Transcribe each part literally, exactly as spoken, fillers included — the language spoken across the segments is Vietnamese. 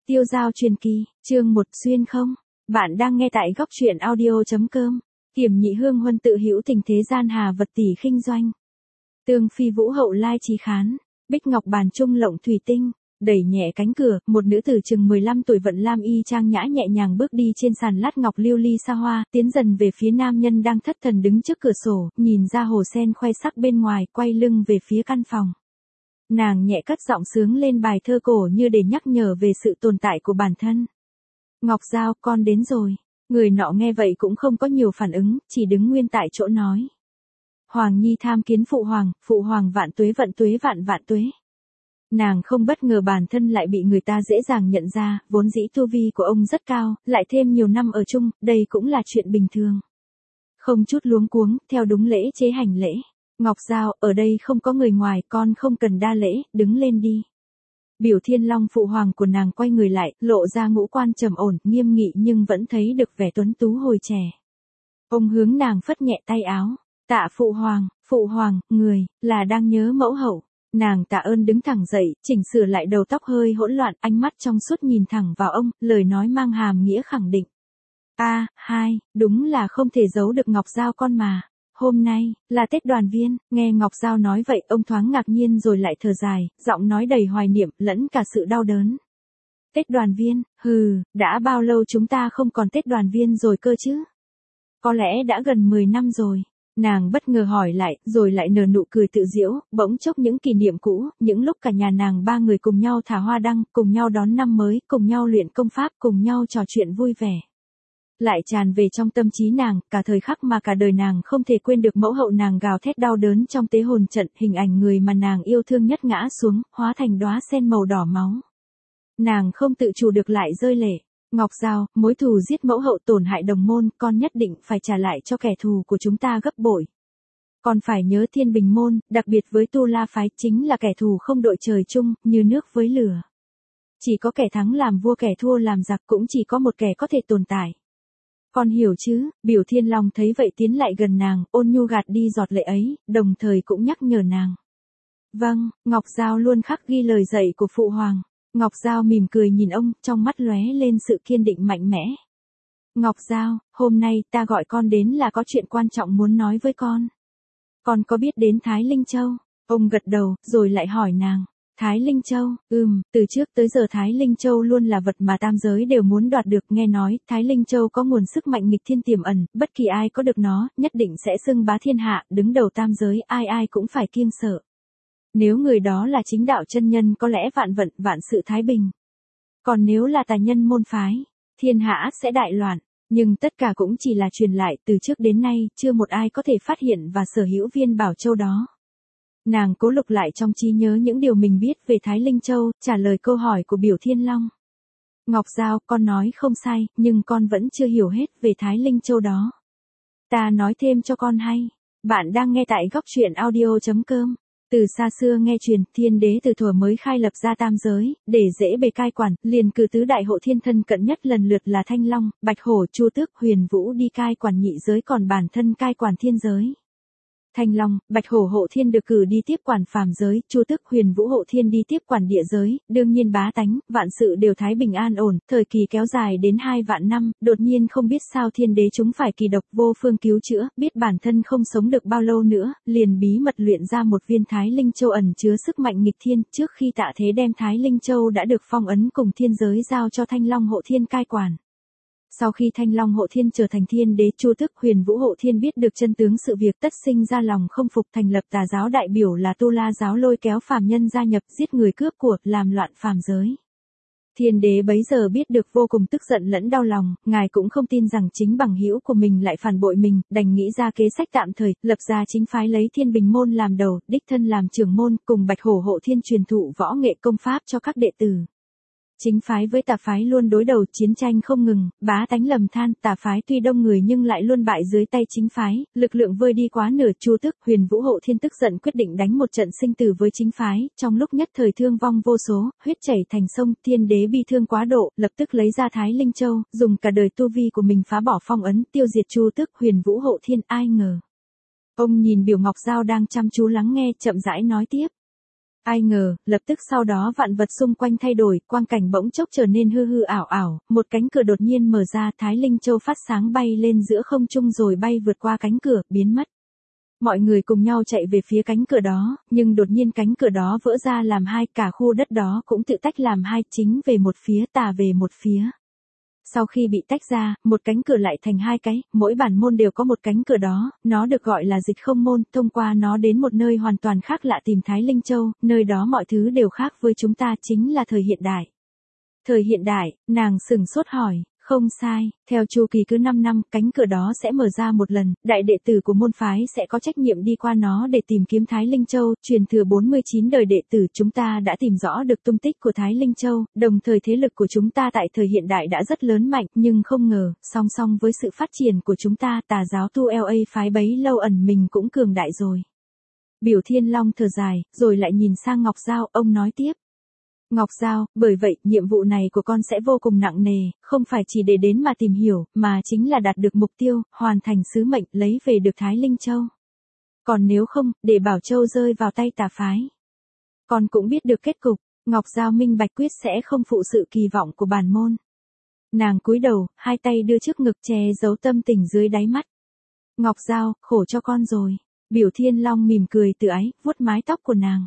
Tiêu Giao truyền kỳ, chương một xuyên không. Bạn đang nghe tại góc truyện audio.com. Kiểm nhị hương huân tự hữu tình thế gian hà vật tỷ khinh doanh. Tương phi vũ hậu lai trí khán. Bích ngọc bàn trung lộng thủy tinh. Đẩy nhẹ cánh cửa, một nữ tử chừng mười lăm tuổi vận lam y trang nhã nhẹ nhàng bước đi trên sàn lát ngọc lưu ly xa hoa, tiến dần về phía nam nhân đang thất thần đứng trước cửa sổ, nhìn ra hồ sen khoe sắc bên ngoài, quay lưng về phía căn phòng. Nàng nhẹ cất giọng sướng lên bài thơ cổ như để nhắc nhở về sự tồn tại của bản thân. Ngọc Giao, con đến rồi. Người nọ nghe vậy cũng không có nhiều phản ứng, chỉ đứng nguyên tại chỗ nói. Hoàng Nhi tham kiến phụ hoàng, phụ hoàng vạn tuế vận tuế vạn vạn tuế. Nàng không bất ngờ bản thân lại bị người ta dễ dàng nhận ra, vốn dĩ tu vi của ông rất cao, lại thêm nhiều năm ở chung, đây cũng là chuyện bình thường. Không chút luống cuống, theo đúng lễ chế hành lễ. Ngọc Giao, ở đây không có người ngoài, con không cần đa lễ, đứng lên đi. Biểu Thiên Long phụ hoàng của nàng quay người lại, lộ ra ngũ quan trầm ổn, nghiêm nghị nhưng vẫn thấy được vẻ tuấn tú hồi trẻ. Ông hướng nàng phất nhẹ tay áo, tạ phụ hoàng, phụ hoàng, người, là đang nhớ mẫu hậu. Nàng tạ ơn đứng thẳng dậy, chỉnh sửa lại đầu tóc hơi hỗn loạn, ánh mắt trong suốt nhìn thẳng vào ông, lời nói mang hàm nghĩa khẳng định. A, hai, đúng là không thể giấu được Ngọc Giao con mà. Hôm nay, là Tết đoàn viên, nghe Ngọc Giao nói vậy ông thoáng ngạc nhiên rồi lại thở dài, giọng nói đầy hoài niệm, lẫn cả sự đau đớn. Tết đoàn viên, hừ, đã bao lâu chúng ta không còn Tết đoàn viên rồi cơ chứ? Có lẽ đã gần mười năm rồi. Nàng bất ngờ hỏi lại, rồi lại nở nụ cười tự giễu, bỗng chốc những kỷ niệm cũ, những lúc cả nhà nàng ba người cùng nhau thả hoa đăng, cùng nhau đón năm mới, cùng nhau luyện công pháp, cùng nhau trò chuyện vui vẻ. Lại tràn về trong tâm trí nàng, cả thời khắc mà cả đời nàng không thể quên được mẫu hậu nàng gào thét đau đớn trong tế hồn trận, hình ảnh người mà nàng yêu thương nhất ngã xuống, hóa thành đóa sen màu đỏ máu. Nàng không tự chủ được lại rơi lệ. Ngọc Giao, mối thù giết mẫu hậu tổn hại đồng môn, con nhất định phải trả lại cho kẻ thù của chúng ta gấp bội. Còn phải nhớ Thiên Bình môn, đặc biệt với Tu La phái chính là kẻ thù không đội trời chung, như nước với lửa. Chỉ có kẻ thắng làm vua kẻ thua làm giặc, cũng chỉ có một kẻ có thể tồn tại. Con hiểu chứ? Biểu Thiên Long thấy vậy tiến lại gần nàng, ôn nhu gạt đi giọt lệ ấy, đồng thời cũng nhắc nhở nàng. Vâng, Ngọc Giao luôn khắc ghi lời dạy của phụ hoàng. Ngọc Giao mỉm cười nhìn ông, trong mắt lóe lên sự kiên định mạnh mẽ. Ngọc Giao, hôm nay ta gọi con đến là có chuyện quan trọng muốn nói với con. Con có biết đến Thái Linh Châu? Ông gật đầu, rồi lại hỏi nàng. Thái Linh Châu, ừm, từ trước tới giờ Thái Linh Châu luôn là vật mà tam giới đều muốn đoạt được, nghe nói, Thái Linh Châu có nguồn sức mạnh nghịch thiên tiềm ẩn, bất kỳ ai có được nó, nhất định sẽ xưng bá thiên hạ, đứng đầu tam giới, ai ai cũng phải kiêng sợ. Nếu người đó là chính đạo chân nhân có lẽ vạn vận, vạn sự thái bình. Còn nếu là tà nhân môn phái, thiên hạ sẽ đại loạn, nhưng tất cả cũng chỉ là truyền lại, từ trước đến nay, chưa một ai có thể phát hiện và sở hữu viên bảo châu đó. Nàng cố lục lại trong trí nhớ những điều mình biết về Thái Linh Châu, trả lời câu hỏi của Biểu Thiên Long. Ngọc Giao, con nói không sai, nhưng con vẫn chưa hiểu hết về Thái Linh Châu đó. Ta nói thêm cho con hay. Bạn đang nghe tại góc truyện audio.com. Từ xa xưa nghe truyền, thiên đế từ thuở mới khai lập ra tam giới, để dễ bề cai quản, liền cử tứ đại hộ thiên thân cận nhất lần lượt là Thanh Long, Bạch Hổ, Chu Tước, Huyền Vũ đi cai quản nhị giới, còn bản thân cai quản thiên giới. Thanh Long, Bạch Hổ hộ thiên được cử đi tiếp quản phàm giới, Chu Tước, Huyền Vũ hộ thiên đi tiếp quản địa giới, đương nhiên bá tánh, vạn sự đều thái bình an ổn, thời kỳ kéo dài đến hai vạn năm, đột nhiên không biết sao thiên đế chúng phải kỳ độc vô phương cứu chữa, biết bản thân không sống được bao lâu nữa, liền bí mật luyện ra một viên Thái Linh Châu ẩn chứa sức mạnh nghịch thiên, trước khi tạ thế đem Thái Linh Châu đã được phong ấn cùng thiên giới giao cho Thanh Long hộ thiên cai quản. Sau khi Thanh Long hộ thiên trở thành thiên đế, Chu Tước, Huyền Vũ hộ thiên biết được chân tướng sự việc, tất sinh ra lòng không phục, thành lập tà giáo đại biểu là Tu La giáo, lôi kéo phàm nhân gia nhập, giết người cướp của, làm loạn phàm giới. Thiên đế bấy giờ biết được vô cùng tức giận lẫn đau lòng, ngài cũng không tin rằng chính bằng hữu của mình lại phản bội mình, đành nghĩ ra kế sách tạm thời, lập ra chính phái lấy Thiên Bình môn làm đầu, đích thân làm trưởng môn, cùng Bạch Hổ hộ thiên truyền thụ võ nghệ công pháp cho các đệ tử. Chính phái với tà phái luôn đối đầu, chiến tranh không ngừng, bá tánh lầm than, tà phái tuy đông người nhưng lại luôn bại dưới tay chính phái, lực lượng vơi đi quá nửa. Chu Tước, Huyền Vũ hộ thiên tức giận quyết định đánh một trận sinh tử với chính phái, trong lúc nhất thời thương vong vô số, huyết chảy thành sông, thiên đế bi thương quá độ, lập tức lấy ra Thái Linh Châu, dùng cả đời tu vi của mình phá bỏ phong ấn, tiêu diệt Chu Tước, Huyền Vũ hộ thiên, ai ngờ. Ông nhìn Biểu Ngọc Giao đang chăm chú lắng nghe, chậm rãi nói tiếp. Ai ngờ, lập tức sau đó vạn vật xung quanh thay đổi, quang cảnh bỗng chốc trở nên hư hư ảo ảo, một cánh cửa đột nhiên mở ra, Thái Linh Châu phát sáng bay lên giữa không trung rồi bay vượt qua cánh cửa, biến mất. Mọi người cùng nhau chạy về phía cánh cửa đó, nhưng đột nhiên cánh cửa đó vỡ ra làm hai, cả khu đất đó cũng tự tách làm hai, chính về một phía, tà về một phía. Sau khi bị tách ra, một cánh cửa lại thành hai cái, mỗi bản môn đều có một cánh cửa đó, nó được gọi là dịch không môn, thông qua nó đến một nơi hoàn toàn khác lạ tìm Thái Linh Châu, nơi đó mọi thứ đều khác với chúng ta, chính là thời hiện đại. Thời hiện đại, nàng sửng sốt hỏi, không sai, theo chu kỳ cứ năm năm, cánh cửa đó sẽ mở ra một lần, đại đệ tử của môn phái sẽ có trách nhiệm đi qua nó để tìm kiếm Thái Linh Châu, truyền thừa bốn mươi chín đời đệ tử chúng ta đã tìm rõ được tung tích của Thái Linh Châu, đồng thời thế lực của chúng ta tại thời hiện đại đã rất lớn mạnh, nhưng không ngờ, song song với sự phát triển của chúng ta, tà giáo tu lờ a phái bấy lâu ẩn mình cũng cường đại rồi. Biểu Thiên Long thở dài, rồi lại nhìn sang Ngọc Giao, ông nói tiếp. Ngọc Giao, bởi vậy, nhiệm vụ này của con sẽ vô cùng nặng nề, không phải chỉ để đến mà tìm hiểu, mà chính là đạt được mục tiêu, hoàn thành sứ mệnh, lấy về được Thái Linh Châu. Còn nếu không, để Bảo Châu rơi vào tay tà phái. Con cũng biết được kết cục, Ngọc Giao minh bạch quyết sẽ không phụ sự kỳ vọng của bản môn. Nàng cúi đầu, hai tay đưa trước ngực che giấu tâm tình dưới đáy mắt. Ngọc Giao, khổ cho con rồi. Biểu Thiên Long mỉm cười tự ái, vuốt mái tóc của nàng.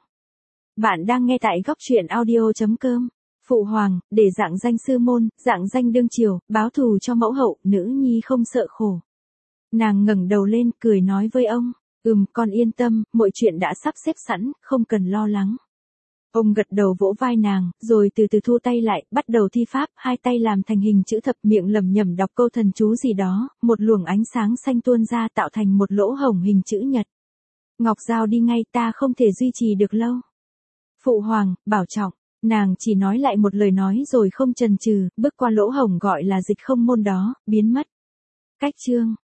Bạn đang nghe tại góc truyện audio chấm com. Phụ hoàng, để dạng danh sư môn, dạng danh đương triều, báo thù cho mẫu hậu, nữ nhi không sợ khổ. Nàng ngẩng đầu lên, cười nói với ông, ừm, con yên tâm, mọi chuyện đã sắp xếp sẵn, không cần lo lắng. Ông gật đầu vỗ vai nàng, rồi từ từ thu tay lại, bắt đầu thi pháp, hai tay làm thành hình chữ thập, miệng lẩm nhẩm đọc câu thần chú gì đó, một luồng ánh sáng xanh tuôn ra tạo thành một lỗ hổng hình chữ nhật. Ngọc Giao đi ngay, ta không thể duy trì được lâu. Phụ hoàng, bảo trọng, nàng chỉ nói lại một lời nói rồi không chần chừ, bước qua lỗ hổng gọi là dịch không môn đó, biến mất. Cách chương